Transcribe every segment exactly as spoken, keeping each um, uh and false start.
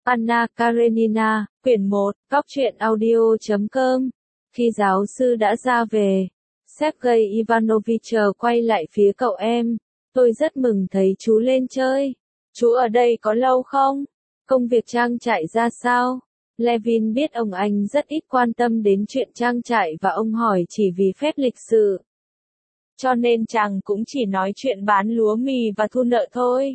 Anna Karenina, quyển một, góc truyện audio chấm com. Khi giáo sư đã ra về, Sergei Ivanovich quay lại phía cậu em. Tôi rất mừng thấy chú lên chơi. Chú ở đây có lâu không? Công việc trang trại ra sao? Levin biết ông anh rất ít quan tâm đến chuyện trang trại và ông hỏi chỉ vì phép lịch sự. Cho nên chàng cũng chỉ nói chuyện bán lúa mì và thu nợ thôi.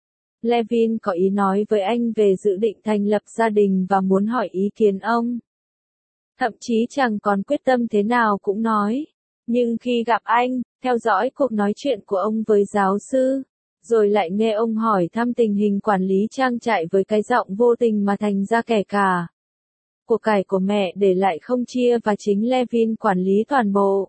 Levin có ý nói với anh về dự định thành lập gia đình và muốn hỏi ý kiến ông. Thậm chí chàng còn quyết tâm thế nào cũng nói. Nhưng khi gặp anh, theo dõi cuộc nói chuyện của ông với giáo sư, rồi lại nghe ông hỏi thăm tình hình quản lý trang trại với cái giọng vô tình mà thành ra kẻ cả. Của cải của mẹ để lại không chia và chính Levin quản lý toàn bộ.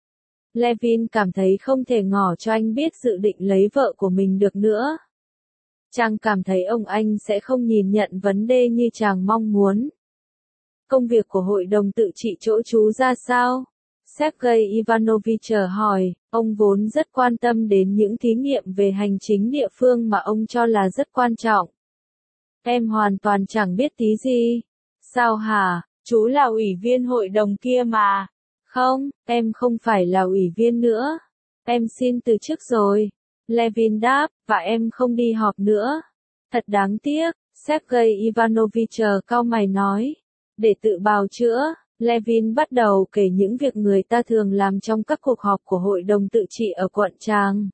Levin cảm thấy không thể ngỏ cho anh biết dự định lấy vợ của mình được nữa. Chàng cảm thấy ông anh sẽ không nhìn nhận vấn đề như chàng mong muốn. Công việc của hội đồng tự trị chỗ chú ra sao? Sergei Ivanovich hỏi, ông vốn rất quan tâm đến những thí nghiệm về hành chính địa phương mà ông cho là rất quan trọng. Em hoàn toàn chẳng biết tí gì. Sao hả? Chú là ủy viên hội đồng kia mà. Không, em không phải là ủy viên nữa. Em xin từ chức rồi. Levin đáp, và em không đi họp nữa. Thật đáng tiếc, Sergei Ivanovich cau mày nói. Để tự bào chữa, Levin bắt đầu kể những việc người ta thường làm trong các cuộc họp của hội đồng tự trị ở quận Tràng.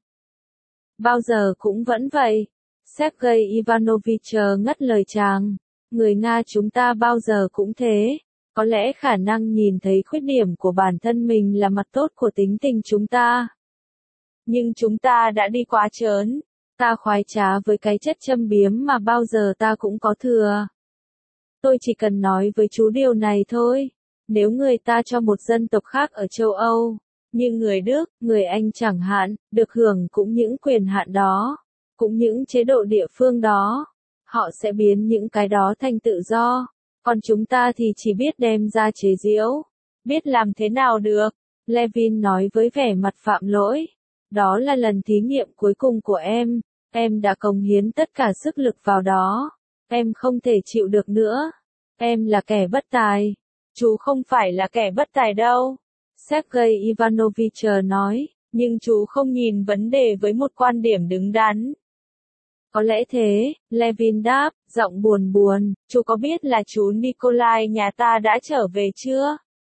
Bao giờ cũng vẫn vậy. Sergei Ivanovich ngắt lời chàng. Người Nga chúng ta bao giờ cũng thế. Có lẽ khả năng nhìn thấy khuyết điểm của bản thân mình là mặt tốt của tính tình chúng ta. Nhưng chúng ta đã đi quá trớn. Ta khoái trá với cái chất châm biếm mà bao giờ ta cũng có thừa. Tôi chỉ cần nói với chú điều này thôi. Nếu người ta cho một dân tộc khác ở châu Âu, như người Đức, người Anh chẳng hạn, được hưởng cũng những quyền hạn đó, cũng những chế độ địa phương đó, họ sẽ biến những cái đó thành tự do. Còn chúng ta thì chỉ biết đem ra chế giễu. Biết làm thế nào được? Levin nói với vẻ mặt phạm lỗi. Đó là lần thí nghiệm cuối cùng của em. Em đã cống hiến tất cả sức lực vào đó. Em không thể chịu được nữa. Em là kẻ bất tài. Chú không phải là kẻ bất tài đâu. Sergei Ivanovich nói, nhưng chú không nhìn vấn đề với một quan điểm đứng đắn. Có lẽ thế, Levin đáp, giọng buồn buồn, chú có biết là chú Nikolai nhà ta đã trở về chưa?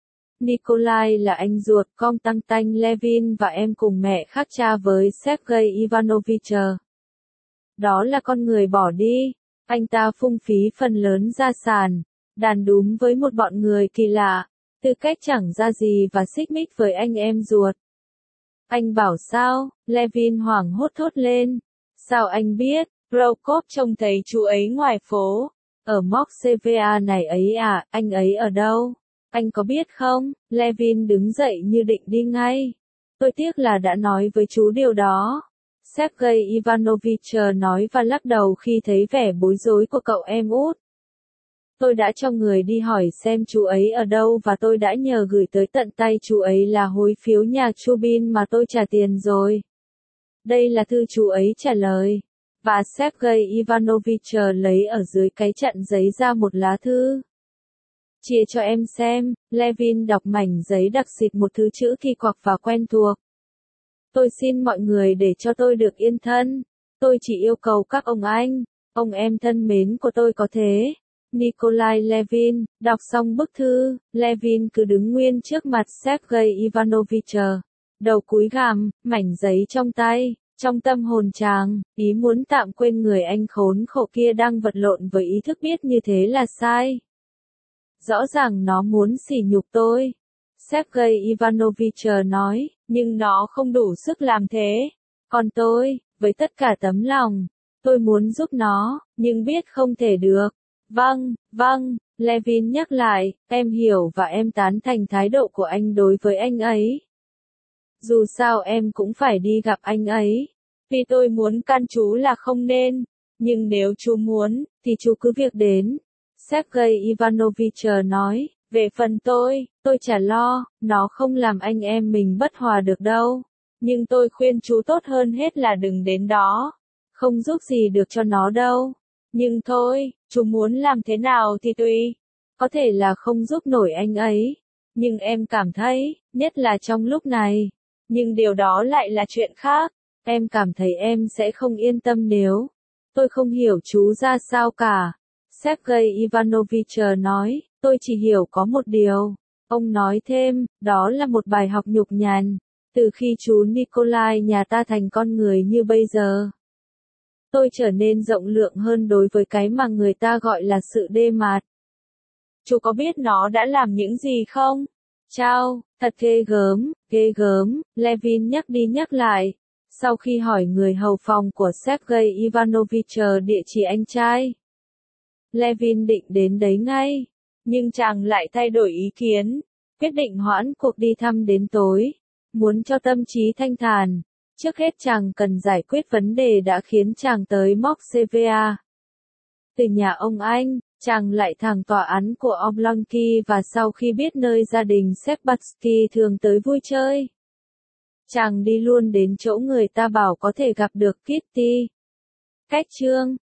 Nikolai là anh ruột con tăng tanh Levin và em cùng mẹ khác cha với Sergei Ivanovich. Đó là con người bỏ đi, anh ta phung phí phần lớn gia sản, đàn đúm với một bọn người kỳ lạ, tư cách chẳng ra gì và xích mích với anh em ruột. Anh bảo sao? Levin hoảng hốt thốt lên. Sao anh biết? Prokop trông thấy chú ấy ngoài phố. Ở Moskva này ấy à, anh ấy ở đâu? Anh có biết không? Levin đứng dậy như định đi ngay. Tôi tiếc là đã nói với chú điều đó. Sergei Ivanovich nói và lắc đầu khi thấy vẻ bối rối của cậu em út. Tôi đã cho người đi hỏi xem chú ấy ở đâu và tôi đã nhờ gửi tới tận tay chú ấy là hối phiếu nhà Chubin mà tôi trả tiền rồi. Đây là thư chú ấy trả lời. Và Sergei Ivanovich lấy ở dưới cái chặn giấy ra một lá thư. Chia cho em xem, Levin đọc mảnh giấy đặc xịt một thứ chữ kỳ quặc và quen thuộc. Tôi xin mọi người để cho tôi được yên thân. Tôi chỉ yêu cầu các ông anh, ông em thân mến của tôi có thế. Nikolai Levin, đọc xong bức thư, Levin cứ đứng nguyên trước mặt Sergei Ivanovich. Đầu cúi gằm, mảnh giấy trong tay, trong tâm hồn chàng, ý muốn tạm quên người anh khốn khổ kia đang vật lộn với ý thức biết như thế là sai. Rõ ràng nó muốn sỉ nhục tôi. Sergei Ivanovich nói, nhưng nó không đủ sức làm thế. Còn tôi, với tất cả tấm lòng, tôi muốn giúp nó, nhưng biết không thể được. Vâng, vâng, Levin nhắc lại, em hiểu và em tán thành thái độ của anh đối với anh ấy. Dù sao em cũng phải đi gặp anh ấy. Vì tôi muốn can chú là không nên. Nhưng nếu chú muốn, thì chú cứ việc đến. Sergei Ivanovich nói, về phần tôi, tôi chả lo, nó không làm anh em mình bất hòa được đâu. Nhưng tôi khuyên chú tốt hơn hết là đừng đến đó. Không giúp gì được cho nó đâu. Nhưng thôi, Chú muốn làm thế nào thì tùy. Có thể là không giúp nổi anh ấy. Nhưng em cảm thấy, nhất là trong lúc này. Nhưng điều đó lại là chuyện khác. Em cảm thấy em sẽ không yên tâm nếu. Tôi không hiểu chú ra sao cả. Sergei Ivanovich nói, tôi chỉ hiểu có một điều. Ông nói thêm, đó là một bài học nhục nhằn. Từ khi chú Nikolai nhà ta thành con người như bây giờ. Tôi trở nên rộng lượng hơn đối với cái mà người ta gọi là sự đê mạt. Chú có biết nó đã làm những gì không? Chao, thật ghê gớm, ghê gớm, Levin nhắc đi nhắc lại. Sau khi hỏi người hầu phòng của Sergei Ivanovich địa chỉ anh trai. Levin định đến đấy ngay. Nhưng chàng lại thay đổi ý kiến. Quyết định hoãn cuộc đi thăm đến tối. Muốn cho tâm trí thanh thản. Trước hết chàng cần giải quyết vấn đề đã khiến chàng tới Moskva. Từ nhà ông anh, chàng lại thẳng tòa án của Oblonki và sau khi biết nơi gia đình Sebatsky thường tới vui chơi. Chàng đi luôn đến chỗ người ta bảo có thể gặp được Kitty. Cách chương